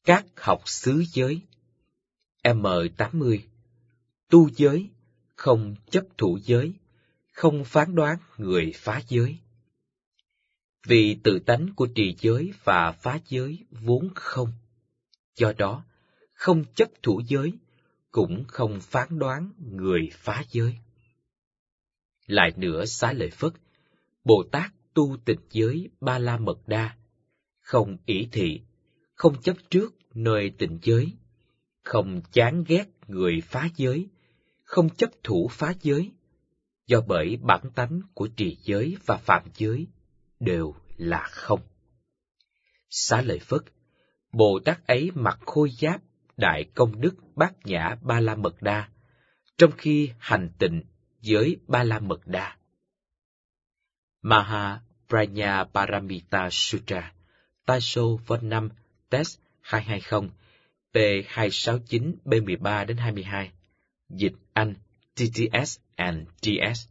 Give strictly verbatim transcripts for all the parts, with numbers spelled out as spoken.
Các học xứ giới. M tám mươi. Tu giới, không chấp thủ giới, không phán đoán người phá giới. Vì tự tánh của trì giới và phá giới vốn không, do đó không chấp thủ giới, cũng không phán đoán người phá giới. Lại nữa xá lợi Phất, Bồ Tát tu tịnh giới Ba La Mật Đa, không ỷ thị, không chấp trước nơi tịnh giới, không chán ghét người phá giới, không chấp thủ phá giới, do bởi bản tánh của trì giới và phạm giới đều là không. Xá lợi Phất, Bồ Tát ấy mặc khôi giáp đại công đức bát nhã Ba La Mật Đa, trong khi hành tịnh giới Ba La Mật Đa. Maha Prajna Paramita Sutra, Tai Sô Vol năm, Test hai hai không, P hai sáu chín B mười ba đến hai mươi hai, dịch Anh, T T S and T S.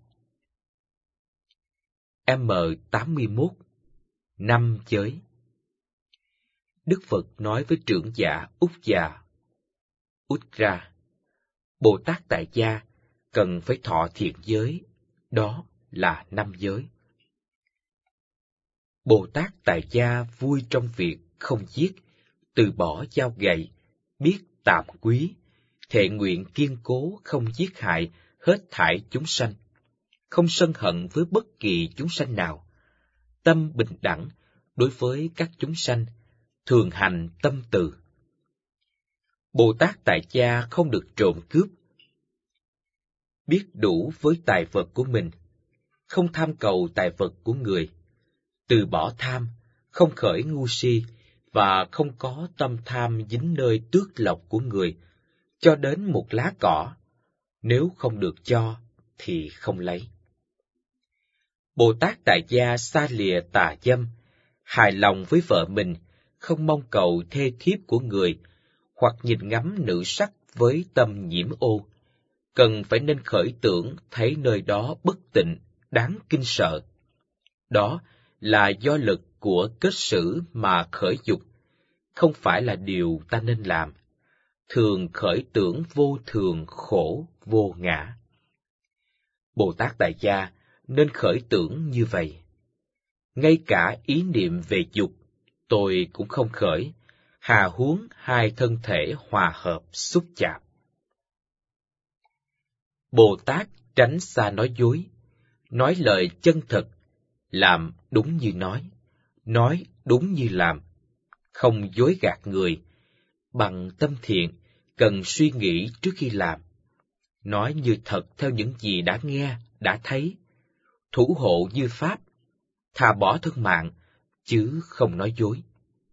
M tám mươi mốt. Năm giới. Đức Phật nói với trưởng giả Úc già Uttara, Bồ Tát tại gia cần phải thọ thiện giới, đó là năm giới. Bồ Tát tại gia vui trong việc không giết, từ bỏ dao gậy, biết tàm quý, thệ nguyện kiên cố không giết hại hết thảy chúng sanh, không sân hận với bất kỳ chúng sanh nào, tâm bình đẳng đối với các chúng sanh, thường hành tâm từ. Bồ Tát tại gia không được trộm cướp, biết đủ với tài vật của mình, không tham cầu tài vật của người, từ bỏ tham, không khởi ngu si và không có tâm tham dính nơi tước lộc của người, cho đến một lá cỏ, nếu không được cho thì không lấy. Bồ Tát tại gia xa lìa tà dâm, hài lòng với vợ mình, không mong cầu thê thiếp của người, hoặc nhìn ngắm nữ sắc với tâm nhiễm ô, cần phải nên khởi tưởng thấy nơi đó bất tịnh, đáng kinh sợ. Đó là do lực của kết sử mà khởi dục, không phải là điều ta nên làm. Thường khởi tưởng vô thường khổ vô ngã. Bồ Tát tại gia nên khởi tưởng như vậy. Ngay cả ý niệm về dục, tôi cũng không khởi, hà huống hai thân thể hòa hợp xúc chạm. Bồ Tát tránh xa nói dối, nói lời chân thật, làm đúng như nói, nói đúng như làm, không dối gạt người, bằng tâm thiện, cần suy nghĩ trước khi làm, nói như thật theo những gì đã nghe, đã thấy, thủ hộ như pháp, thà bỏ thân mạng, chứ không nói dối.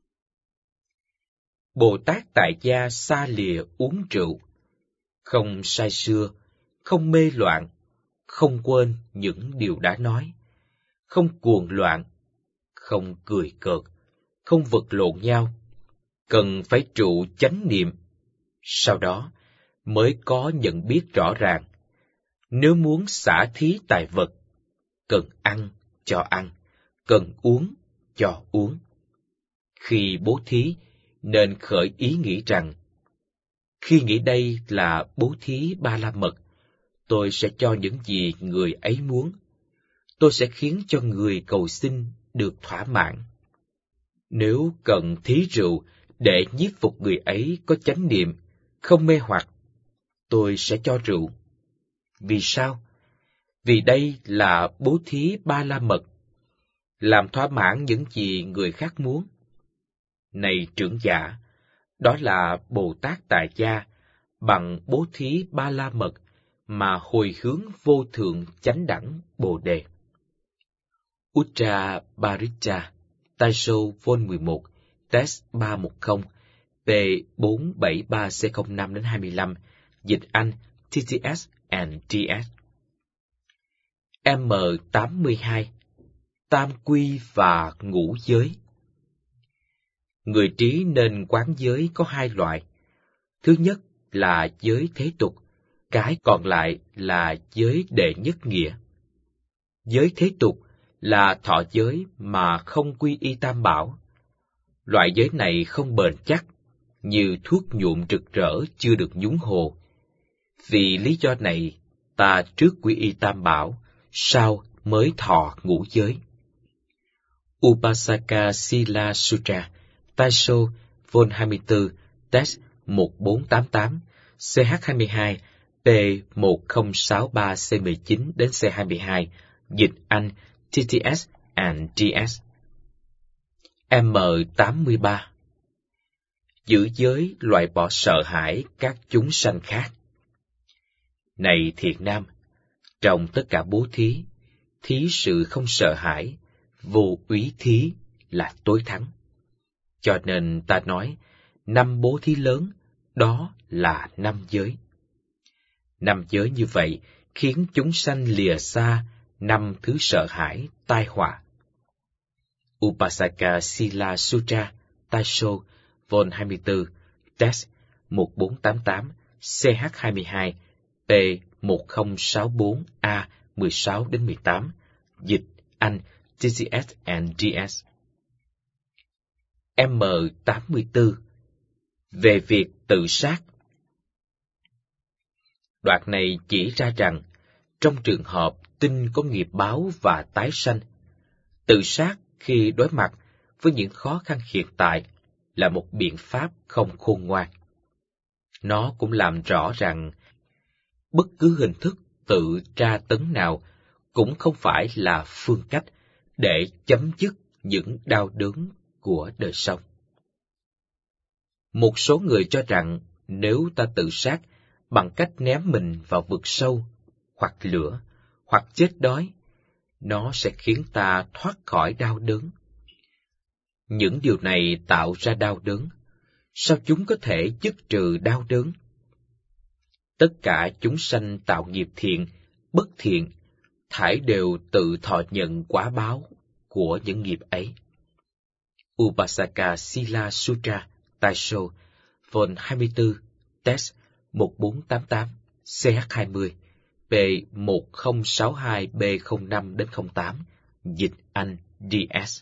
Bồ Tát tại gia xa lìa uống rượu, không say sưa, không mê loạn, không quên những điều đã nói, không cuồng loạn, không cười cợt, không vật lộn nhau, cần phải trụ chánh niệm, sau đó mới có nhận biết rõ ràng. Nếu muốn xả thí tài vật, cần ăn cho ăn, cần uống cho uống. Khi bố thí, nên khởi ý nghĩ rằng, khi nghĩ đây là bố thí Ba La Mật, tôi sẽ cho những gì người ấy muốn. Tôi sẽ khiến cho người cầu xin được thỏa mãn. Nếu cần thí rượu để nhiếp phục người ấy có chánh niệm, không mê hoặc, tôi sẽ cho rượu. Vì sao? Vì đây là bố thí Ba La Mật, làm thỏa mãn những gì người khác muốn. Này trưởng giả, đó là Bồ Tát tại gia bằng bố thí Ba La Mật mà hồi hướng vô thượng chánh đẳng Bồ Đề. Uttara Paricca, Tai Sô Vol mười một, Test ba một không, P bốn bảy ba C không năm đến hai mươi lăm, dịch Anh, T T S and T S. M tám mươi hai. Tam quy và ngũ giới. Người trí nên quán giới có hai loại. Thứ nhất là giới thế tục, cái còn lại là giới đệ nhất nghĩa. Giới thế tục là thọ giới mà không quy y tam bảo. Loại giới này không bền chắc, như thuốc nhuộm rực rỡ chưa được nhúng hồ. Vì lý do này, ta trước quy y Tam Bảo, sau mới thọ ngũ giới. Upasaka Sila Sutra, Taisho, Vol hai mươi tư, Text một bốn tám tám, C H hai mươi hai, P một không sáu ba C mười chín đến C hai mươi hai, dịch Anh, T T S and D S. M tám mươi ba. Giữ giới loại bỏ sợ hãi các chúng sanh khác. Này thiện nam, trong tất cả bố thí, thí sự không sợ hãi, vô úy thí là tối thắng. Cho nên ta nói, năm bố thí lớn, đó là năm giới. Năm giới như vậy khiến chúng sanh lìa xa năm thứ sợ hãi, tai họa. Upasaka Sila Sutra, Taisho, Vol hai mươi tư, Text một bốn tám tám, C H hai mươi hai, P một không sáu bốn A mười sáu đến mười tám, dịch Anh, T T S and D S. M tám mươi tư. Về việc tự sát. Đoạn này chỉ ra rằng, trong trường hợp tin có nghiệp báo và tái sanh, tự sát khi đối mặt với những khó khăn hiện tại là một biện pháp không khôn ngoan. Nó cũng làm rõ rằng, bất cứ hình thức tự tra tấn nào cũng không phải là phương cách để chấm dứt những đau đớn của đời sống. Một số người cho rằng nếu ta tự sát bằng cách ném mình vào vực sâu, hoặc lửa, hoặc chết đói, nó sẽ khiến ta thoát khỏi đau đớn. Những điều này tạo ra đau đớn. Sao chúng có thể dứt trừ đau đớn? Tất cả chúng sanh tạo nghiệp thiện, bất thiện, thảy đều tự thọ nhận quả báo của những nghiệp ấy. Upasaka Sila Sutra, Taisho, Vol hai mươi tư, Text một bốn tám tám, C H hai mươi, P một không sáu hai B không năm đến không tám, dịch Anh, D S.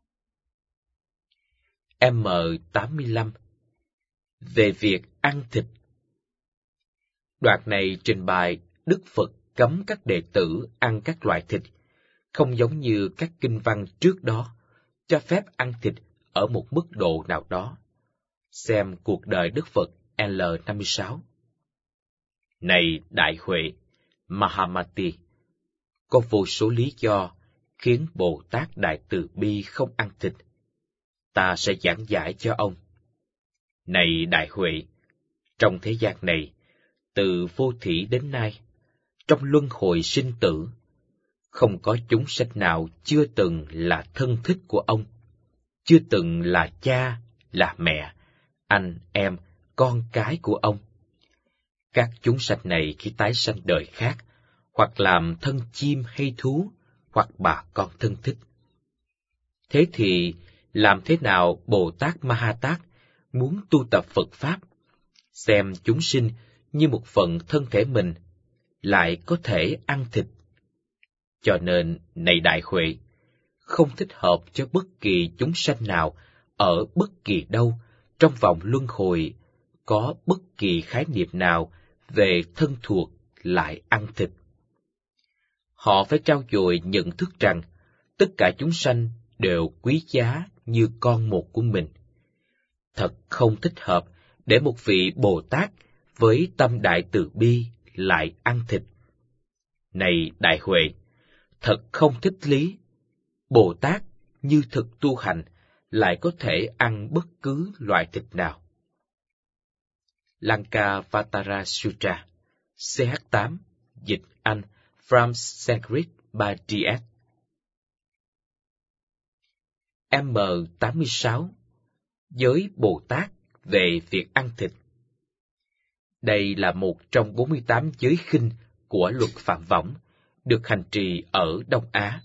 M tám mươi lăm. Về việc ăn thịt. Đoạn này trình bày Đức Phật cấm các đệ tử ăn các loại thịt, không giống như các kinh văn trước đó, cho phép ăn thịt ở một mức độ nào đó. Xem Cuộc đời Đức Phật L năm mươi sáu. Này Đại Huệ, Mahamati, có vô số lý do khiến Bồ Tát Đại Từ Bi không ăn thịt. Ta sẽ giảng giải cho ông. Này Đại Huệ, trong thế gian này, từ vô thỉ đến nay, trong luân hồi sinh tử, không có chúng sanh nào chưa từng là thân thích của ông, chưa từng là cha, là mẹ, anh, em, con cái của ông. Các chúng sanh này khi tái sanh đời khác, hoặc làm thân chim hay thú, hoặc bà con thân thích. Thế thì, làm thế nào Bồ Tát Ma Ha Tát muốn tu tập Phật Pháp, xem chúng sinh như một phần thân thể mình, lại có thể ăn thịt? Cho nên, này Đại Huệ, không thích hợp cho bất kỳ chúng sanh nào, ở bất kỳ đâu, trong vòng luân hồi, có bất kỳ khái niệm nào về thân thuộc lại ăn thịt. Họ phải trau dồi nhận thức rằng, tất cả chúng sanh đều quý giá như con một của mình. Thật không thích hợp để một vị Bồ Tát với tâm đại từ bi lại ăn thịt. Này Đại Huệ, thật không thích lý. Bồ Tát như thực tu hành lại có thể ăn bất cứ loại thịt nào. Lankavatara Sutra, C H tám, dịch Anh, From Sanskrit by D S. M tám mươi sáu. Giới Bồ Tát về việc ăn thịt. Đây là một trong bốn mươi tám giới khinh của luật Phạm Võng, được hành trì ở Đông Á.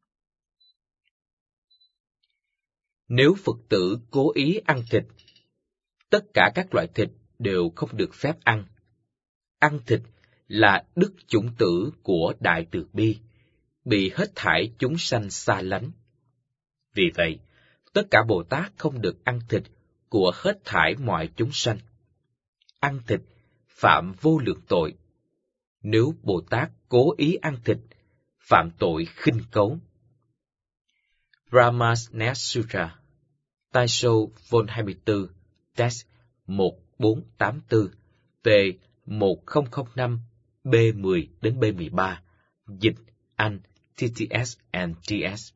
Nếu Phật tử cố ý ăn thịt, tất cả các loại thịt đều không được phép ăn. Ăn thịt là đức chủng tử của Đại Từ Bi, bị hết thảy chúng sanh xa lánh. Vì vậy, tất cả Bồ Tát không được ăn thịt của hết thảy mọi chúng sanh. Ăn thịt phạm vô lượng tội. Nếu Bồ Tát cố ý ăn thịt, phạm tội khinh cấu. Brahma's Sutra, Taisho Vol hai mươi tư, Text một bốn tám tư, P một không không năm, B mười đến B mười ba, dịch Anh, T T S and T S.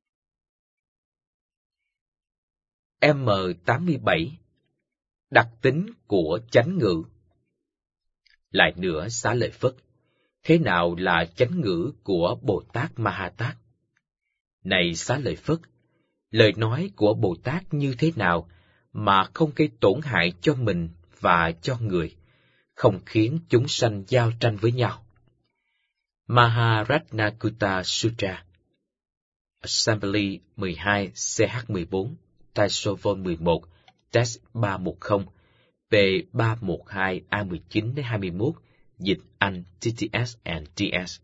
M tám mươi bảy. Đặc tính của chánh ngữ. Lại nữa, Xá Lợi Phất, thế nào là chánh ngữ của Bồ Tát Ma Ha Tát? Này Xá Lợi Phất, lời nói của Bồ Tát như thế nào mà không gây tổn hại cho mình và cho người, không khiến chúng sanh giao tranh với nhau? Maharatnakutta Sutra, Assembly mười hai C H mười bốn, Taisho Vol mười một, Text ba một không, P ba một hai A mười chín đến hai mươi mốt, dịch Anh, T T S and T S.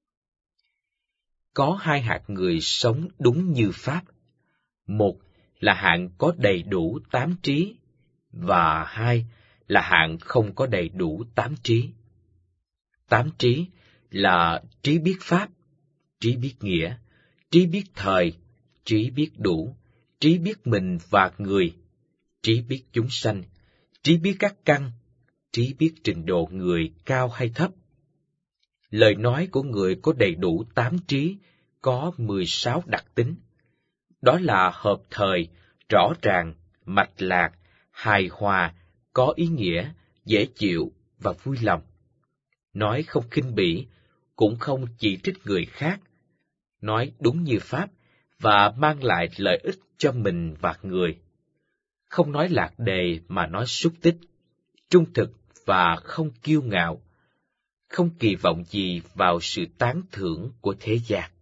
Có hai hạng người sống đúng như Pháp. Một là hạng có đầy đủ tám trí, và hai là hạng không có đầy đủ tám trí. Tám trí là trí biết Pháp, trí biết nghĩa, trí biết thời, trí biết đủ, trí biết mình và người, trí biết chúng sanh, trí biết các căn, trí biết trình độ người cao hay thấp. Lời nói của người có đầy đủ tám trí có mười sáu đặc tính. Đó là hợp thời, rõ ràng, mạch lạc, hài hòa, có ý nghĩa, dễ chịu và vui lòng. Nói không khinh bỉ, cũng không chỉ trích người khác. Nói đúng như Pháp và mang lại lợi ích cho mình và người. Không nói lạc đề mà nói xúc tích, trung thực và không kiêu ngạo. Không kỳ vọng gì vào sự tán thưởng của thế gian.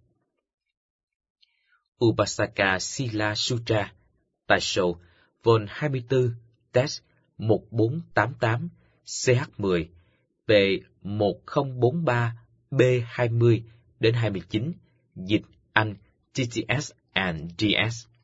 Upasaka Sila Sutra, Taisho, Vol hai mươi tư, Text một bốn tám tám, C H mười, P một không bốn ba, B hai mươi đến hai mươi chín, dịch Anh, T T S and D S.